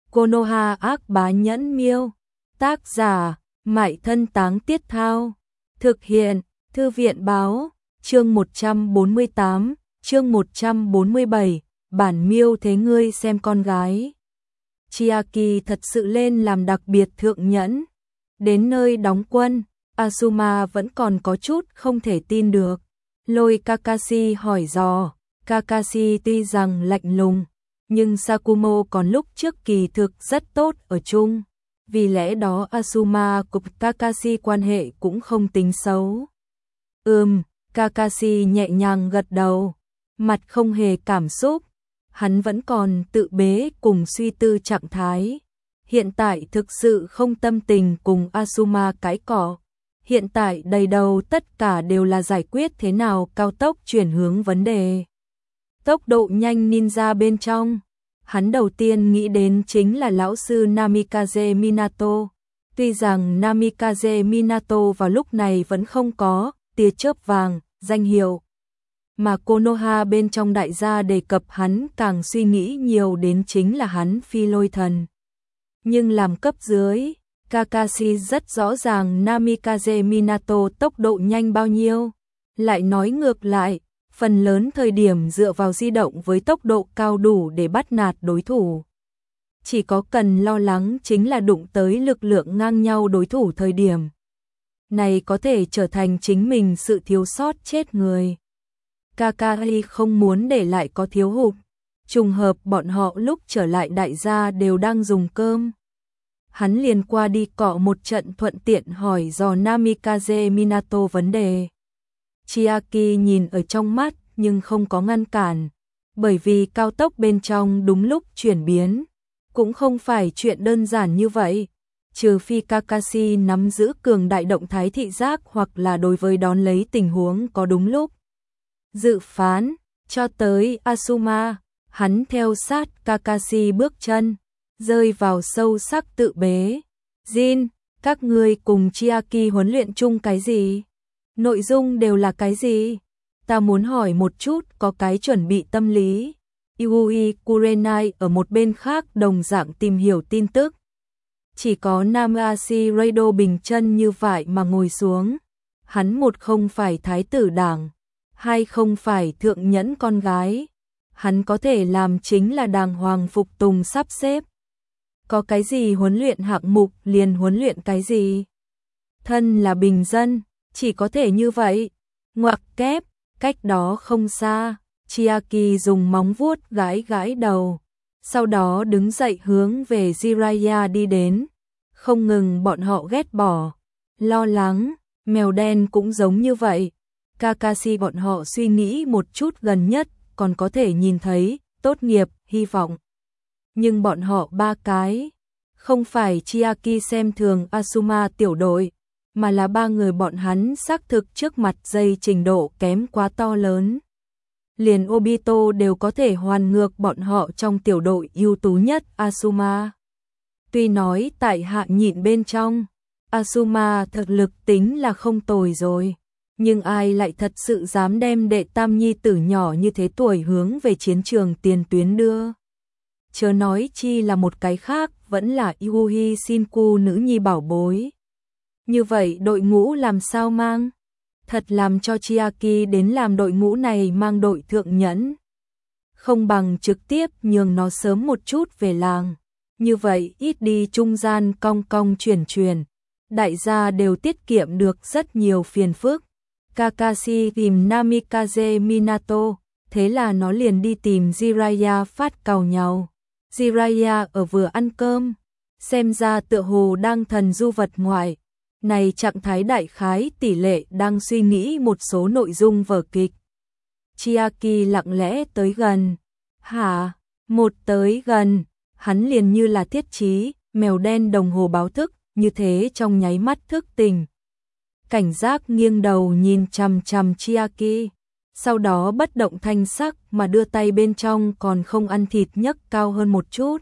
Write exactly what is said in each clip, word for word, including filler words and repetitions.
Konoha ác bá nhẫn miêu. Tác giả, Mại Thân Táng Tiết Thao. Thực hiện, Thư viện báo, chương một trăm bốn mươi tám, chương một trăm bốn mươi bảy, bản miêu thế ngươi xem con gái. Chiaki thật sự lên làm đặc biệt thượng nhẫn. Đến nơi đóng quân, Asuma vẫn còn có chút không thể tin được. Lôi Kakashi hỏi dò, Kakashi tuy rằng lạnh lùng, nhưng Sakumo còn lúc trước kỳ thực rất tốt ở chung. Vì lẽ đó Asuma cùng Kakashi quan hệ cũng không tính xấu. Ừm, Kakashi nhẹ nhàng gật đầu, mặt không hề cảm xúc. Hắn vẫn còn tự bế cùng suy tư trạng thái. Hiện tại thực sự không tâm tình cùng Asuma cãi cọ. Hiện tại đầy đầu tất cả đều là giải quyết thế nào cao tốc chuyển hướng vấn đề. Tốc độ nhanh ninja bên trong. Hắn đầu tiên nghĩ đến chính là lão sư Namikaze Minato. Tuy rằng Namikaze Minato vào lúc này vẫn không có tia chớp vàng, danh hiệu. Mà Konoha bên trong đại gia đề cập hắn càng suy nghĩ nhiều đến chính là hắn phi lôi thần. Nhưng làm cấp dưới, Kakashi rất rõ ràng Namikaze Minato tốc độ nhanh bao nhiêu. Lại nói ngược lại, phần lớn thời điểm dựa vào di động với tốc độ cao đủ để bắt nạt đối thủ. Chỉ có cần lo lắng chính là đụng tới lực lượng ngang nhau đối thủ thời điểm. Này có thể trở thành chính mình sự thiếu sót chết người. Kakashi không muốn để lại có thiếu hụt. Trùng hợp bọn họ lúc trở lại đại gia đều đang dùng cơm. Hắn liền qua đi cọ một trận thuận tiện hỏi dò Namikaze Minato vấn đề. Chiaki nhìn ở trong mắt nhưng không có ngăn cản, bởi vì cao tốc bên trong đúng lúc chuyển biến, cũng không phải chuyện đơn giản như vậy, trừ phi Kakashi nắm giữ cường đại động thái thị giác hoặc là đối với đón lấy tình huống có đúng lúc. Dự phán, cho tới Asuma, hắn theo sát Kakashi bước chân, rơi vào sâu sắc tự bế. Jin, các ngươi cùng Chiaki huấn luyện chung cái gì? Nội dung đều là cái gì? Ta muốn hỏi một chút có cái chuẩn bị tâm lý. Yui Kurenai ở một bên khác đồng dạng tìm hiểu tin tức. Chỉ có Namashi Raido bình chân như vậy mà ngồi xuống. Hắn một không phải thái tử đảng, hai không phải thượng nhẫn con gái. Hắn có thể làm chính là đàng hoàng phục tùng sắp xếp. Có cái gì huấn luyện hạng mục liền huấn luyện cái gì. Thân là bình dân, chỉ có thể như vậy. Ngoặc kép, cách đó không xa, Chiaki dùng móng vuốt gãi gãi đầu. Sau đó đứng dậy hướng về Jiraiya đi đến. Không ngừng bọn họ ghét bỏ, lo lắng, mèo đen cũng giống như vậy. Kakashi bọn họ suy nghĩ một chút gần nhất còn có thể nhìn thấy tốt nghiệp, hy vọng. Nhưng bọn họ ba cái, không phải Chiaki xem thường Asuma tiểu đội, mà là ba người bọn hắn xác thực trước mặt dây trình độ kém quá to lớn. Liền Obito đều có thể hoàn ngược bọn họ trong tiểu đội ưu tú nhất Asuma. Tuy nói tại hạ nhịn bên trong, Asuma thực lực tính là không tồi rồi, nhưng ai lại thật sự dám đem đệ tam nhi tử nhỏ như thế tuổi hướng về chiến trường tiền tuyến đưa. Chớ nói chi là một cái khác vẫn là Yui Shinku nữ nhi bảo bối. Như vậy đội ngũ làm sao mang? Thật làm cho Chiaki đến làm đội ngũ này mang đội thượng nhẫn. Không bằng trực tiếp nhường nó sớm một chút về làng. Như vậy ít đi trung gian cong cong chuyển chuyển. Đại gia đều tiết kiệm được rất nhiều phiền phức. Kakashi tìm Namikaze Minato, thế là nó liền đi tìm Jiraiya phát càu nhau. Jiraiya ở vừa ăn cơm, xem ra tựa hồ đang thần du vật ngoại. Này trạng thái đại khái tỷ lệ đang suy nghĩ một số nội dung vở kịch. Chiaki lặng lẽ tới gần. Hả? Một tới gần, hắn liền như là thiết trí, mèo đen đồng hồ báo thức, như thế trong nháy mắt thức tỉnh. Cảnh giác nghiêng đầu nhìn chằm chằm Chiaki, sau đó bất động thanh sắc mà đưa tay bên trong còn không ăn thịt nhấc cao hơn một chút.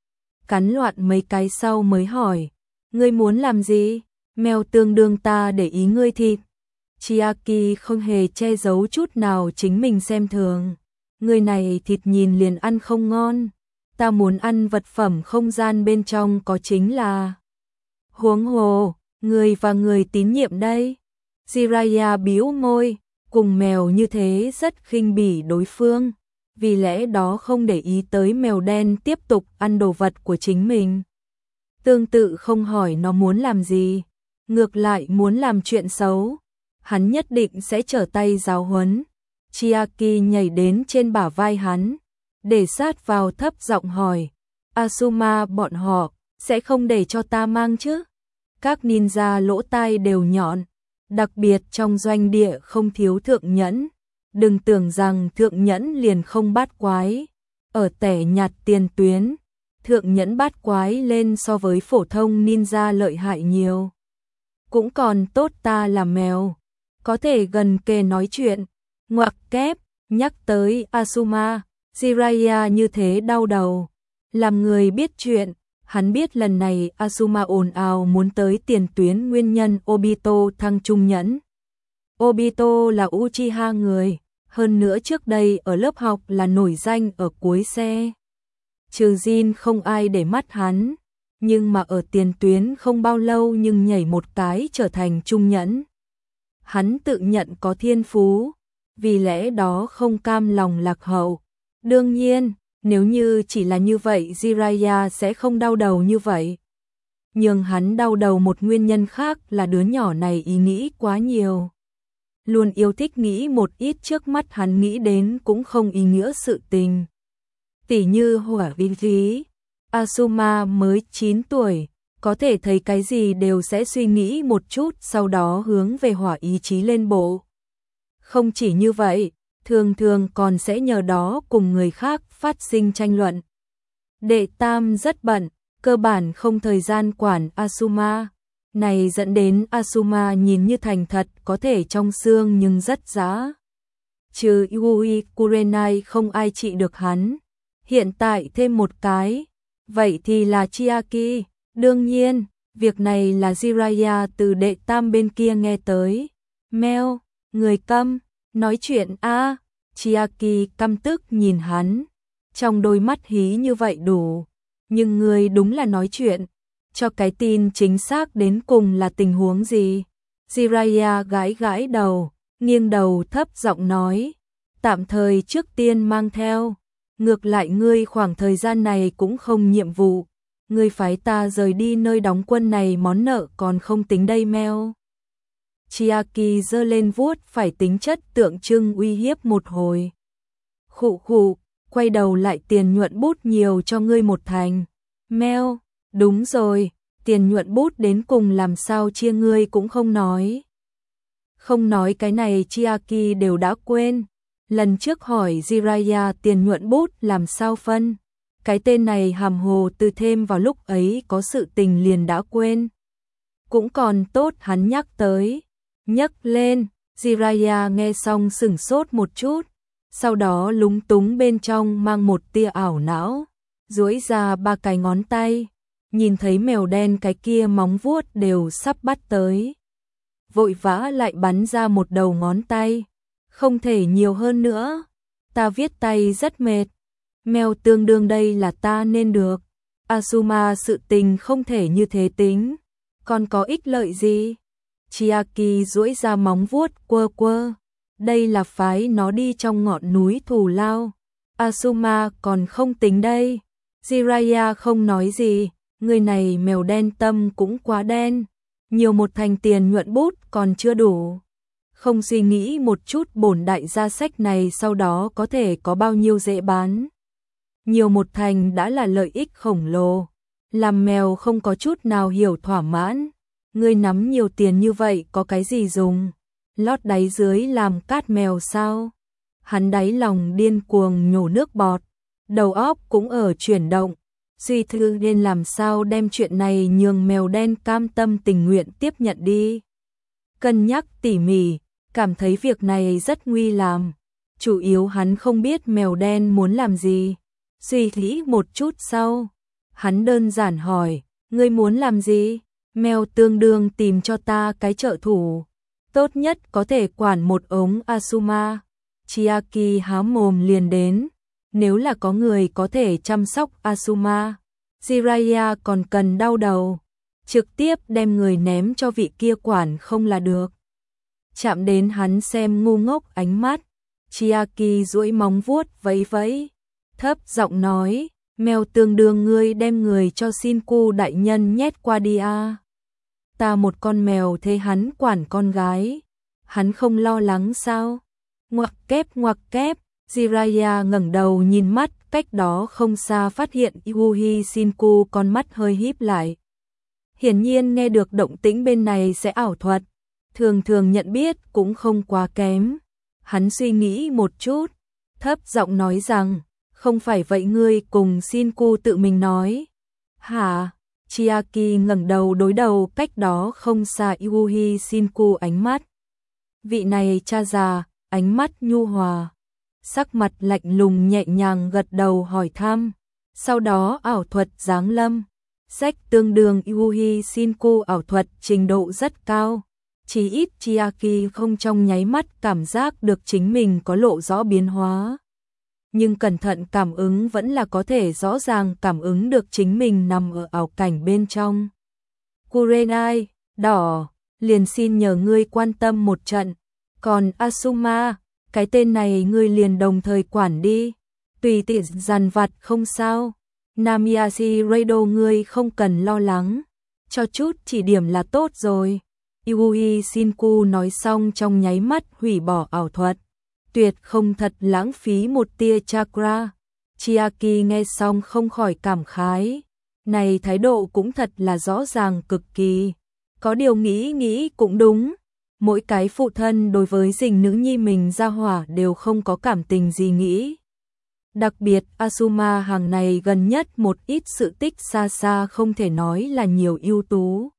Cắn loạn mấy cái sau mới hỏi, ngươi muốn làm gì? Mèo tương đương ta để ý ngươi thịt. Chiaki không hề che giấu chút nào chính mình xem thường. Người này thịt nhìn liền ăn không ngon. ta muốn ăn vật phẩm không gian bên trong có chính là. Huống hồ, người và người tín nhiệm đây. Jiraiya bĩu môi, cùng mèo như thế rất khinh bỉ đối phương, vì lẽ đó không để ý tới mèo đen tiếp tục ăn đồ vật của chính mình. Tương tự không hỏi nó muốn làm gì, ngược lại muốn làm chuyện xấu, hắn nhất định sẽ trở tay giáo huấn. Chiaki nhảy đến trên bả vai hắn, để sát vào thấp giọng hỏi, Asuma bọn họ sẽ không để cho ta mang chứ? Các ninja lỗ tai đều nhọn, đặc biệt trong doanh địa không thiếu thượng nhẫn. Đừng tưởng rằng thượng nhẫn liền không bát quái. Ở tẻ nhạt tiền tuyến, thượng nhẫn bát quái lên so với phổ thông ninja lợi hại nhiều. Cũng còn tốt ta là mèo, có thể gần kề nói chuyện. Ngoặc kép, nhắc tới Asuma, Jiraiya như thế đau đầu. Làm người biết chuyện, hắn biết lần này Asuma ồn ào muốn tới tiền tuyến nguyên nhân Obito thăng trung nhẫn. Obito là Uchiha người, hơn nữa trước đây ở lớp học là nổi danh ở cuối xe. Trừ Jin không ai để mắt hắn, nhưng mà ở tiền tuyến không bao lâu nhưng nhảy một cái trở thành trung nhẫn. Hắn tự nhận có thiên phú, vì lẽ đó không cam lòng lạc hậu. Đương nhiên, nếu như chỉ là như vậy Jiraiya sẽ không đau đầu như vậy. Nhưng hắn đau đầu một nguyên nhân khác là đứa nhỏ này ý nghĩ quá nhiều. Luôn yêu thích nghĩ một ít trước mắt hắn nghĩ đến cũng không ý nghĩa sự tình. Tỉ như hỏa vi khí, Asuma mới chín tuổi, có thể thấy cái gì đều sẽ suy nghĩ một chút sau đó hướng về hỏa ý chí lên bộ. Không chỉ như vậy, thường thường còn sẽ nhờ đó cùng người khác phát sinh tranh luận. Đệ tam rất bận, cơ bản không thời gian quản Asuma. Này dẫn đến Asuma nhìn như thành thật có thể trong xương nhưng rất giá. Trừ Yui Kurenai không ai trị được hắn. Hiện tại thêm một cái, vậy thì là Chiaki. Đương nhiên, việc này là Jiraiya từ đệ tam bên kia nghe tới. Mèo, người câm, nói chuyện a à. Chiaki căm tức nhìn hắn, trong đôi mắt hí như vậy đủ. Nhưng người đúng là nói chuyện, cho cái tin chính xác đến cùng là tình huống gì? Jiraiya gãi gãi đầu, nghiêng đầu thấp giọng nói, tạm thời trước tiên mang theo. Ngược lại ngươi khoảng thời gian này cũng không nhiệm vụ, ngươi phái ta rời đi nơi đóng quân này món nợ còn không tính đây meo. Chiaki giơ lên vuốt phải tính chất tượng trưng uy hiếp một hồi. Khụ khụ, quay đầu lại tiền nhuận bút nhiều cho ngươi một thành. Meo, đúng rồi, tiền nhuận bút đến cùng làm sao chia ngươi cũng không nói. Không nói cái này Chiaki đều đã quên. Lần trước hỏi Jiraiya tiền nhuận bút làm sao phân. Cái tên này hàm hồ từ thêm vào lúc ấy có sự tình liền đã quên. Cũng còn tốt hắn nhắc tới. Nhắc lên, Jiraiya nghe xong sửng sốt một chút. Sau đó lúng túng bên trong mang một tia ảo não. Duỗi ra ba cái ngón tay. Nhìn thấy mèo đen cái kia móng vuốt đều sắp bắt tới. Vội vã lại bắn ra một đầu ngón tay. Không thể nhiều hơn nữa. Ta viết tay rất mệt. Mèo tương đương đây là ta nên được. Asuma sự tình không thể như thế tính. Còn có ích lợi gì? Chiaki duỗi ra móng vuốt quơ quơ. Đây là phái nó đi trong ngọn núi thù lao. Asuma còn không tính đây. Jiraiya không nói gì. Người này mèo đen tâm cũng quá đen. Nhiều một thành tiền nhuận bút còn chưa đủ. Không suy nghĩ một chút bổn đại gia sách này sau đó có thể có bao nhiêu dễ bán. Nhiều một thành đã là lợi ích khổng lồ. Làm mèo không có chút nào hiểu thỏa mãn. Ngươi nắm nhiều tiền như vậy có cái gì dùng? Lót đáy dưới làm cát mèo sao? Hắn đáy lòng điên cuồng nhổ nước bọt. Đầu óc cũng ở chuyển động. Suy thư nên làm sao đem chuyện này nhường mèo đen cam tâm tình nguyện tiếp nhận đi. Cân nhắc tỉ mỉ, cảm thấy việc này rất nguy làm. Chủ yếu hắn không biết mèo đen muốn làm gì. Suy nghĩ một chút sau, hắn đơn giản hỏi, ngươi muốn làm gì? Mèo tương đương tìm cho ta cái trợ thủ. Tốt nhất có thể quản một ống Asuma. Chiaki há mồm liền đến. Nếu là có người có thể chăm sóc Asuma, Jiraiya còn cần đau đầu, trực tiếp đem người ném cho vị kia quản không là được. Chạm đến hắn xem ngu ngốc ánh mắt, Chiaki duỗi móng vuốt vẫy vẫy, thấp giọng nói, mèo tương đương ngươi đem người cho Shinku đại nhân nhét qua đi a. Ta một con mèo thế hắn quản con gái, hắn không lo lắng sao? Ngoặc kép ngoặc kép, Jiraiya ngẩng đầu nhìn mắt, cách đó không xa phát hiện Yuhi Shinku con mắt hơi híp lại. Hiển nhiên nghe được động tĩnh bên này sẽ ảo thuật, thường thường nhận biết cũng không quá kém. Hắn suy nghĩ một chút, thấp giọng nói rằng, không phải vậy ngươi cùng Shinku tự mình nói. Hả? Chiaki ngẩng đầu đối đầu cách đó không xa Yuhi Shinku ánh mắt. Vị này cha già, ánh mắt nhu hòa, sắc mặt lạnh lùng nhẹ nhàng gật đầu hỏi thăm. Sau đó ảo thuật giáng lâm, sách tương đương Yuhi Shinku ảo thuật trình độ rất cao. Chỉ ít Chiaki không trong nháy mắt cảm giác được chính mình có lộ rõ biến hóa. Nhưng cẩn thận cảm ứng vẫn là có thể rõ ràng cảm ứng được chính mình nằm ở ảo cảnh bên trong. Kurenai, đỏ, liền xin nhờ ngươi quan tâm một trận. Còn Asuma, cái tên này ngươi liền đồng thời quản đi. Tùy tiện dằn vặt không sao. Namiyashi Raido ngươi không cần lo lắng. Cho chút chỉ điểm là tốt rồi. Yuhi Shinku nói xong trong nháy mắt hủy bỏ ảo thuật. Tuyệt không thật lãng phí một tia chakra. Chiaki nghe xong không khỏi cảm khái. Này thái độ cũng thật là rõ ràng cực kỳ. Có điều nghĩ nghĩ cũng đúng. Mỗi cái phụ thân đối với dình nữ nhi mình ra hỏa đều không có cảm tình gì nghĩ. Đặc biệt Asuma hàng này gần nhất một ít sự tích xa xa không thể nói là nhiều ưu tú.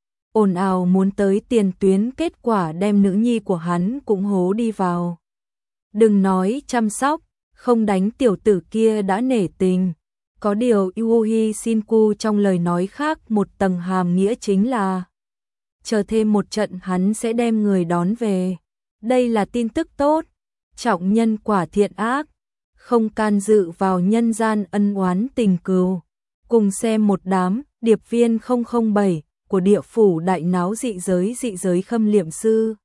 Ồn ào muốn tới tiền tuyến, kết quả đem nữ nhi của hắn cũng hố đi vào. Đừng nói chăm sóc, không đánh tiểu tử kia đã nể tình. Có điều Yuhi Shinku trong lời nói khác một tầng hàm nghĩa chính là chờ thêm một trận hắn sẽ đem người đón về. Đây là tin tức tốt, trọng nhân quả thiện ác, không can dự vào nhân gian ân oán tình cừu. Cùng xem một đám điệp viên không không bảy của địa phủ đại náo dị giới dị giới khâm liệm sư.